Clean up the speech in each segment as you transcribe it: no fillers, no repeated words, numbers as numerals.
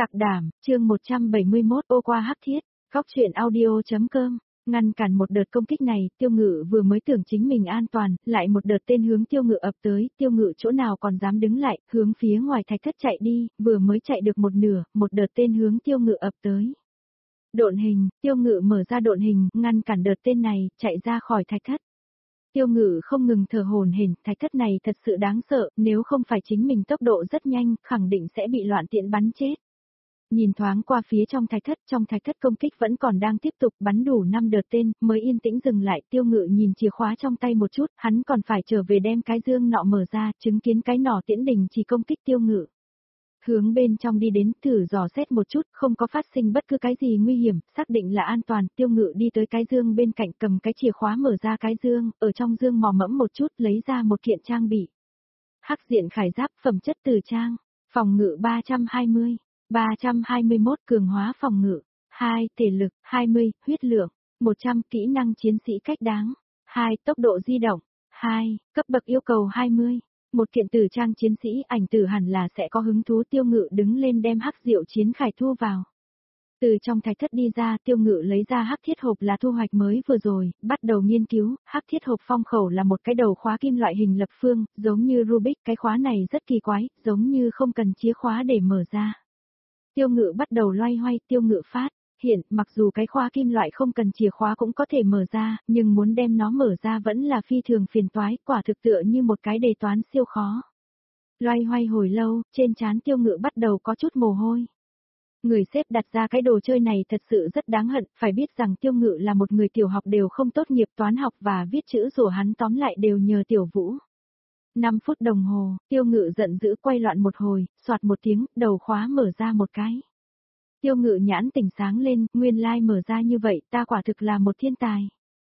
Tạc đảm, chương 171 ô qua hắc thiết, góc truyện audio.com. Ngăn cản một đợt công kích này, Tiêu Ngự vừa mới tưởng chính mình an toàn, lại một đợt tên hướng Tiêu Ngự ập tới, Tiêu Ngự chỗ nào còn dám đứng lại, hướng phía ngoài thạch thất chạy đi, vừa mới chạy được một nửa, một đợt tên hướng Tiêu Ngự ập tới. Độn hình, Tiêu Ngự mở ra độn hình, ngăn cản đợt tên này, chạy ra khỏi thạch thất. Tiêu Ngự không ngừng thở hổn hển, thạch thất này thật sự đáng sợ, nếu không phải chính mình tốc độ rất nhanh, khẳng định sẽ bị loạn tiện bắn chết. Nhìn thoáng qua phía trong thạch thất công kích vẫn còn đang tiếp tục bắn đủ 5 đợt tên, mới yên tĩnh dừng lại. Tiêu Ngự nhìn chìa khóa trong tay một chút, hắn còn phải trở về đem cái dương nọ mở ra, chứng kiến cái nỏ tiễn đình chỉ công kích Tiêu Ngự. Hướng bên trong đi đến, thử dò xét một chút, không có phát sinh bất cứ cái gì nguy hiểm, xác định là an toàn. Tiêu Ngự đi tới cái dương bên cạnh, cầm cái chìa khóa mở ra cái dương, ở trong dương mò mẫm một chút, lấy ra một kiện trang bị. Hắc diện khải giáp, phẩm chất từ trang, phòng ngự 320. 321 cường hóa phòng ngự, 2 thể lực, 20 huyết lượng, 100 kỹ năng chiến sĩ cách đáng, 2 tốc độ di động, 2 cấp bậc yêu cầu 20. Một kiện tử trang chiến sĩ ảnh tử hẳn là sẽ có hứng thú. Tiêu Ngự đứng lên đem hắc diệu chiến khải thu vào. Từ trong thạch thất đi ra, Tiêu Ngự lấy ra hắc thiết hộp là thu hoạch mới vừa rồi, bắt đầu nghiên cứu. Hắc thiết hộp phong khẩu là một cái đầu khóa kim loại hình lập phương, giống như Rubik. Cái khóa này rất kỳ quái, giống như không cần chìa khóa để mở ra. Tiêu Ngự bắt đầu loay hoay. Tiêu Ngự phát hiện, mặc dù cái khóa kim loại không cần chìa khóa cũng có thể mở ra, nhưng muốn đem nó mở ra vẫn là phi thường phiền toái, quả thực tựa như một cái đề toán siêu khó. Loay hoay hồi lâu, trên trán Tiêu Ngự bắt đầu có chút mồ hôi. Người xếp đặt ra cái đồ chơi này thật sự rất đáng hận, phải biết rằng Tiêu Ngự là một người tiểu học đều không tốt nghiệp toán học và viết chữ rủa hắn tóm lại đều nhờ Tiểu Vũ. 5 phút đồng hồ, Tiêu Ngự giận dữ quay loạn một hồi, soạt một tiếng, đầu khóa mở ra một cái. Tiêu Ngự nhãn tỉnh sáng lên, nguyên lai mở ra như vậy, ta quả thực là một thiên tài.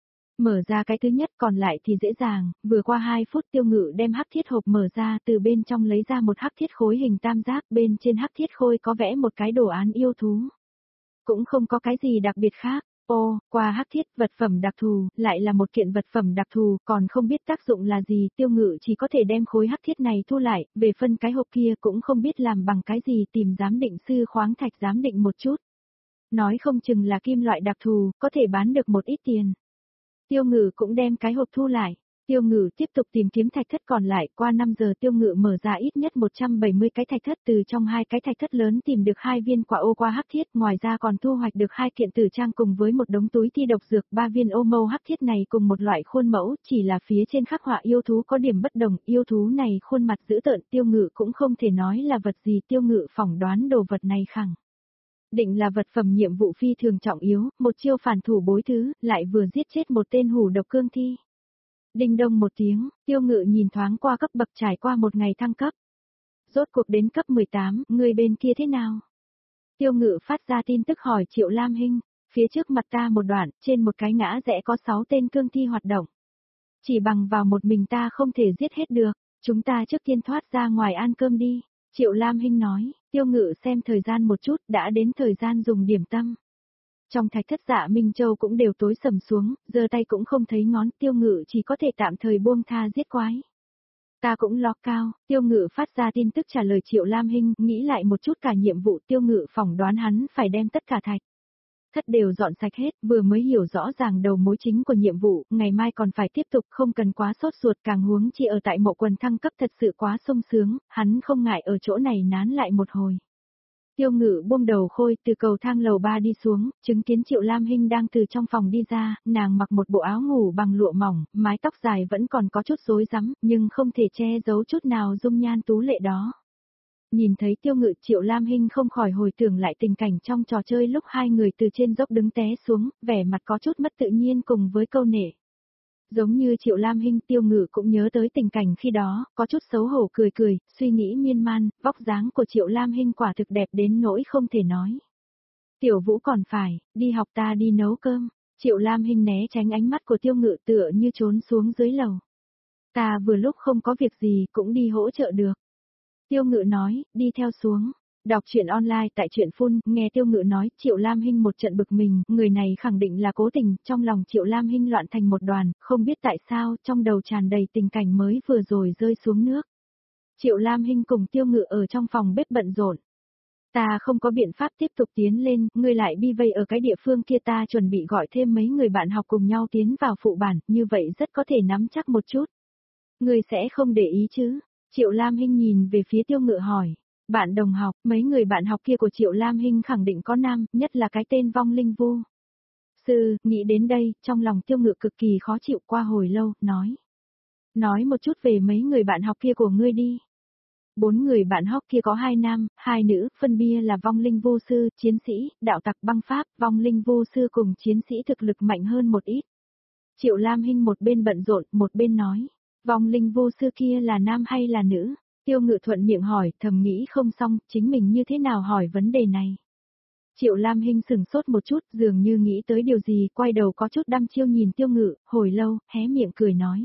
Mở ra cái thứ nhất, còn lại thì dễ dàng, vừa qua 2 phút Tiêu Ngự đem hắc thiết hộp mở ra, từ bên trong lấy ra một hắc thiết khối hình tam giác, bên trên hắc thiết khối có vẽ một cái đồ án yêu thú. Cũng không có cái gì đặc biệt khác. Ô, qua hắc thiết, vật phẩm đặc thù, lại là một kiện vật phẩm đặc thù, còn không biết tác dụng là gì. Tiêu Ngự chỉ có thể đem khối hắc thiết này thu lại, về phân cái hộp kia cũng không biết làm bằng cái gì, tìm giám định sư khoáng thạch giám định một chút. Nói không chừng là kim loại đặc thù, có thể bán được một ít tiền. Tiêu Ngự cũng đem cái hộp thu lại. Tiêu Ngự tiếp tục tìm kiếm thạch thất còn lại, qua 5 giờ Tiêu Ngự mở ra ít nhất 170 cái thạch thất, từ trong 2 cái thạch thất lớn tìm được 2 viên quả ô qua hắc thiết, ngoài ra còn thu hoạch được 2 kiện tử trang cùng với một đống túi thi độc dược, 3 viên ô mâu hắc thiết này cùng một loại khuôn mẫu, chỉ là phía trên khắc họa yêu thú có điểm bất đồng, yêu thú này khuôn mặt dữ tợn, Tiêu Ngự cũng không thể nói là vật gì. Tiêu Ngự phỏng đoán đồ vật này khẳng định là vật phẩm nhiệm vụ phi thường trọng yếu, một chiêu phản thủ bối thứ, lại vừa giết chết một tên hủ độc cương thi. Đinh đông một tiếng, Tiêu Ngự nhìn thoáng qua cấp bậc, trải qua một ngày thăng cấp. Rốt cuộc đến cấp 18, người bên kia thế nào? Tiêu Ngự phát ra tin tức hỏi Triệu Lam Hinh, phía trước mặt ta một đoạn, trên một cái ngã rẽ có 6 tên cương thi hoạt động. Chỉ bằng vào một mình ta không thể giết hết được, chúng ta trước tiên thoát ra ngoài ăn cơm đi. Triệu Lam Hinh nói. Tiêu Ngự xem thời gian một chút, đã đến thời gian dùng điểm tâm. Trong thạch thất Dạ Minh Châu cũng đều tối sầm xuống, giơ tay cũng không thấy ngón. Tiêu Ngự chỉ có thể tạm thời buông tha giết quái. Ta cũng ló cao. Tiêu Ngự phát ra tin tức trả lời Triệu Lam Hinh, nghĩ lại một chút cả nhiệm vụ. Tiêu Ngự phỏng đoán hắn phải đem tất cả thạch thất đều dọn sạch hết, vừa mới hiểu rõ ràng đầu mối chính của nhiệm vụ, ngày mai còn phải tiếp tục, không cần quá sốt ruột, càng huống chi ở tại mộ quần thăng cấp thật sự quá sung sướng, hắn không ngại ở chỗ này nán lại một hồi. Tiêu Ngự buông đầu khôi, từ cầu thang lầu 3 đi xuống, chứng kiến Triệu Lam Hinh đang từ trong phòng đi ra, nàng mặc một bộ áo ngủ bằng lụa mỏng, mái tóc dài vẫn còn có chút rối rắm, nhưng không thể che giấu chút nào dung nhan tú lệ đó. Nhìn thấy Tiêu Ngự, Triệu Lam Hinh không khỏi hồi tưởng lại tình cảnh trong trò chơi lúc hai người từ trên dốc đứng té xuống, vẻ mặt có chút mất tự nhiên cùng với câu nể. Giống như Triệu Lam Hinh, Tiêu Ngự cũng nhớ tới tình cảnh khi đó, có chút xấu hổ cười cười, suy nghĩ miên man, vóc dáng của Triệu Lam Hinh quả thực đẹp đến nỗi không thể nói. Tiểu Vũ còn phải, đi học ta đi nấu cơm. Triệu Lam Hinh né tránh ánh mắt của Tiêu Ngự tựa như trốn xuống dưới lầu. Ta vừa lúc không có việc gì cũng đi hỗ trợ được. Tiêu Ngự nói, đi theo xuống. Đọc truyện online tại truyện phun, nghe Tiêu Ngự nói, Triệu Lam Hinh một trận bực mình, người này khẳng định là cố tình, trong lòng Triệu Lam Hinh loạn thành một đoàn, không biết tại sao, trong đầu tràn đầy tình cảnh mới vừa rồi rơi xuống nước. Triệu Lam Hinh cùng Tiêu Ngự ở trong phòng bếp bận rộn. Ta không có biện pháp tiếp tục tiến lên, ngươi lại bi vây ở cái địa phương kia, ta chuẩn bị gọi thêm mấy người bạn học cùng nhau tiến vào phụ bản, như vậy rất có thể nắm chắc một chút. Ngươi sẽ không để ý chứ? Triệu Lam Hinh nhìn về phía Tiêu Ngự hỏi. Bạn đồng học, mấy người bạn học kia của Triệu Lam Hinh khẳng định có nam, nhất là cái tên Vong Linh Vu. Sư, nghĩ đến đây, trong lòng Tiêu Ngự cực kỳ khó chịu, qua hồi lâu, nói. Nói một chút về mấy người bạn học kia của ngươi đi. 4 người bạn học kia có 2 nam, 2 nữ, phân biệt là Vong Linh Vô Sư, chiến sĩ, đạo tặc băng pháp, Vong Linh Vô Sư cùng chiến sĩ thực lực mạnh hơn một ít. Triệu Lam Hinh một bên bận rộn, một bên nói. Vong Linh Vô Sư kia là nam hay là nữ? Tiêu Ngự thuận miệng hỏi, thầm nghĩ không xong, chính mình như thế nào hỏi vấn đề này. Triệu Lam Hinh sừng sốt một chút, dường như nghĩ tới điều gì, quay đầu có chút đăm chiêu nhìn Tiêu Ngự, hồi lâu, hé miệng cười nói.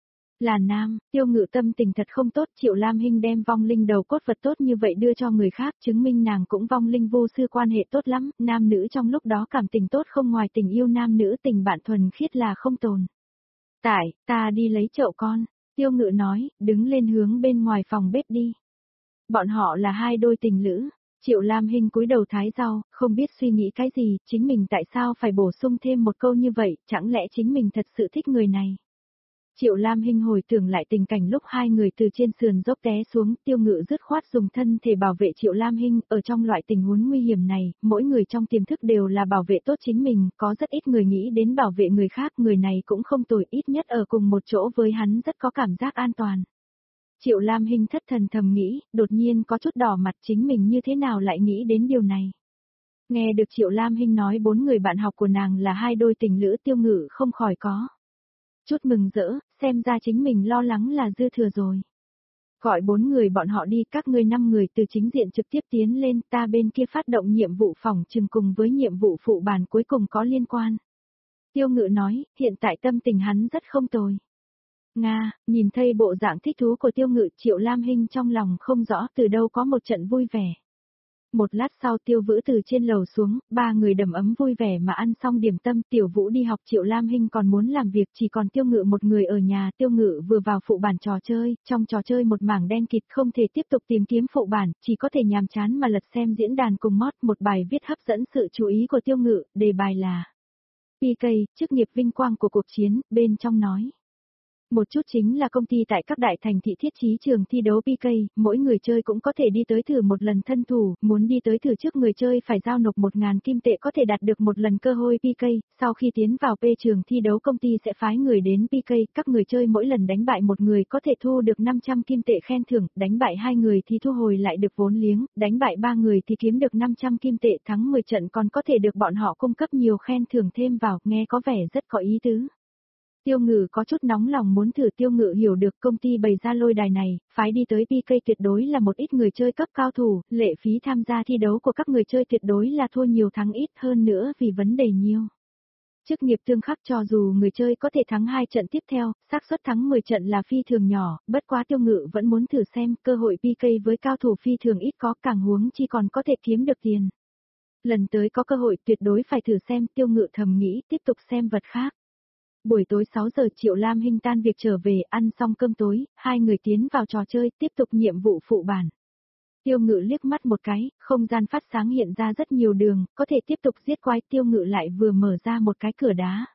Là nam, Tiêu Ngự tâm tình thật không tốt, Triệu Lam Hinh đem vong linh đầu cốt vật tốt như vậy đưa cho người khác, chứng minh nàng cũng Vong Linh Vô Sư quan hệ tốt lắm, nam nữ trong lúc đó cảm tình tốt không, ngoài tình yêu nam nữ tình bạn thuần khiết là không tồn. Tại, ta đi lấy chậu con, Tiêu Ngự nói, đứng lên hướng bên ngoài phòng bếp đi. Bọn họ là 2 đôi tình lữ. Triệu Lam Hinh cúi đầu thái rau, không biết suy nghĩ cái gì, chính mình tại sao phải bổ sung thêm một câu như vậy, chẳng lẽ chính mình thật sự thích người này. Triệu Lam Hinh hồi tưởng lại tình cảnh lúc 2 người từ trên sườn dốc té xuống, Tiêu Ngự dứt khoát dùng thân thể bảo vệ Triệu Lam Hinh, ở trong loại tình huống nguy hiểm này, mỗi người trong tiềm thức đều là bảo vệ tốt chính mình, có rất ít người nghĩ đến bảo vệ người khác, người này cũng không tồi, ít nhất ở cùng một chỗ với hắn rất có cảm giác an toàn. Triệu Lam Hinh thất thần thầm nghĩ, đột nhiên có chút đỏ mặt, chính mình như thế nào lại nghĩ đến điều này. Nghe được Triệu Lam Hinh nói 4 người bạn học của nàng là 2 đôi tình lữ, Tiêu Ngự không khỏi có chút mừng rỡ, xem ra chính mình lo lắng là dư thừa rồi. Gọi 4 người bọn họ đi, các ngươi 5 người từ chính diện trực tiếp tiến lên, ta bên kia phát động nhiệm vụ phòng trừng cùng với nhiệm vụ phụ bản cuối cùng có liên quan. Tiêu Ngự nói, hiện tại tâm tình hắn rất không tồi. Nga, nhìn thấy bộ dạng thích thú của Tiêu Ngự, Triệu Lam Hinh trong lòng không rõ từ đâu có một trận vui vẻ. Một lát sau Tiêu Vũ từ trên lầu xuống, 3 người đầm ấm vui vẻ mà ăn xong điểm tâm, Tiểu Vũ đi học, Triệu Lam Hinh còn muốn làm việc, chỉ còn Tiêu Ngự một người ở nhà. Tiêu Ngự vừa vào phụ bản trò chơi, trong trò chơi một mảng đen kịt, không thể tiếp tục tìm kiếm phụ bản, chỉ có thể nhàm chán mà lật xem diễn đàn cùng mod. Một bài viết hấp dẫn sự chú ý của Tiêu Ngự, đề bài là PK, chức nghiệp vinh quang của cuộc chiến, bên trong nói. Một chút chính là công ty tại các đại thành thị thiết trí trường thi đấu PK, mỗi người chơi cũng có thể đi tới thử một lần thân thủ, muốn đi tới thử trước người chơi phải giao nộp 1.000 kim tệ có thể đạt được một lần cơ hội PK, sau khi tiến vào P trường thi đấu công ty sẽ phái người đến PK, các người chơi mỗi lần đánh bại một người có thể thu được 500 kim tệ khen thưởng, đánh bại 2 người thì thu hồi lại được vốn liếng, đánh bại 3 người thì kiếm được 500 kim tệ, thắng 10 trận còn có thể được bọn họ cung cấp nhiều khen thưởng thêm vào, nghe có vẻ rất có ý tứ. Tiêu Ngự có chút nóng lòng muốn thử, Tiêu Ngự hiểu được công ty bày ra lôi đài này, phái đi tới PK tuyệt đối là một ít người chơi cấp cao thủ, lệ phí tham gia thi đấu của các người chơi tuyệt đối là thua nhiều thắng ít, hơn nữa vì vấn đề nhiều. Chức nghiệp tương khắc, cho dù người chơi có thể thắng 2 trận tiếp theo, xác suất thắng 10 trận là phi thường nhỏ, bất quá Tiêu Ngự vẫn muốn thử xem, cơ hội PK với cao thủ phi thường ít có, càng huống chi còn có thể kiếm được tiền. Lần tới có cơ hội tuyệt đối phải thử xem, Tiêu Ngự thầm nghĩ, tiếp tục xem vật khác. Buổi tối 6 giờ Triệu Lam Hinh tan việc trở về, ăn xong cơm tối, 2 người tiến vào trò chơi, tiếp tục nhiệm vụ phụ bản. Tiêu Ngự liếc mắt một cái, không gian phát sáng hiện ra rất nhiều đường, có thể tiếp tục giết quái. Tiêu Ngự lại vừa mở ra một cái cửa đá.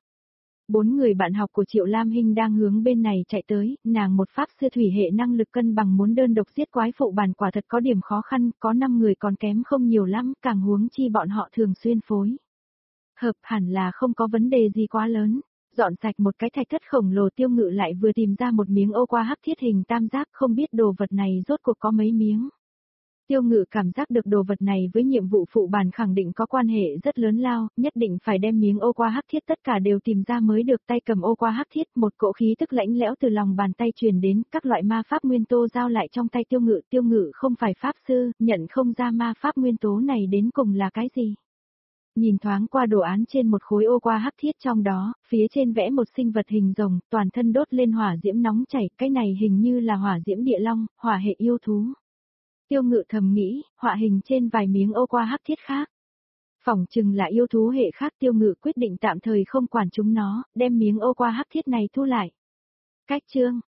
4 người bạn học của Triệu Lam Hinh đang hướng bên này chạy tới, nàng một pháp sư thủy hệ năng lực cân bằng muốn đơn độc giết quái phụ bản quả thật có điểm khó khăn, có 5 người còn kém không nhiều lắm, càng huống chi bọn họ thường xuyên phối hợp, hẳn là không có vấn đề gì quá lớn. Dọn sạch một cái thạch thất khổng lồ, Tiêu Ngự lại vừa tìm ra một miếng ô qua hắc thiết hình tam giác, không biết đồ vật này rốt cuộc có mấy miếng. Tiêu Ngự cảm giác được đồ vật này với nhiệm vụ phụ bản khẳng định có quan hệ rất lớn lao, nhất định phải đem miếng ô qua hắc thiết tất cả đều tìm ra mới được. Tay cầm ô qua hắc thiết, một cỗ khí tức lãnh lẽo từ lòng bàn tay truyền đến, các loại ma pháp nguyên tố giao lại trong tay Tiêu Ngự. Tiêu Ngự không phải pháp sư, nhận không ra ma pháp nguyên tố này đến cùng là cái gì. Nhìn thoáng qua đồ án trên một khối ô qua hắc thiết, trong đó, phía trên vẽ một sinh vật hình rồng, toàn thân đốt lên hỏa diễm nóng chảy, cái này hình như là hỏa diễm địa long, hỏa hệ yêu thú. Tiêu Ngự thầm nghĩ, họa hình trên vài miếng ô qua hắc thiết khác. Phỏng chừng là yêu thú hệ khác, Tiêu Ngự quyết định tạm thời không quản chúng nó, đem miếng ô qua hắc thiết này thu lại. Cách chương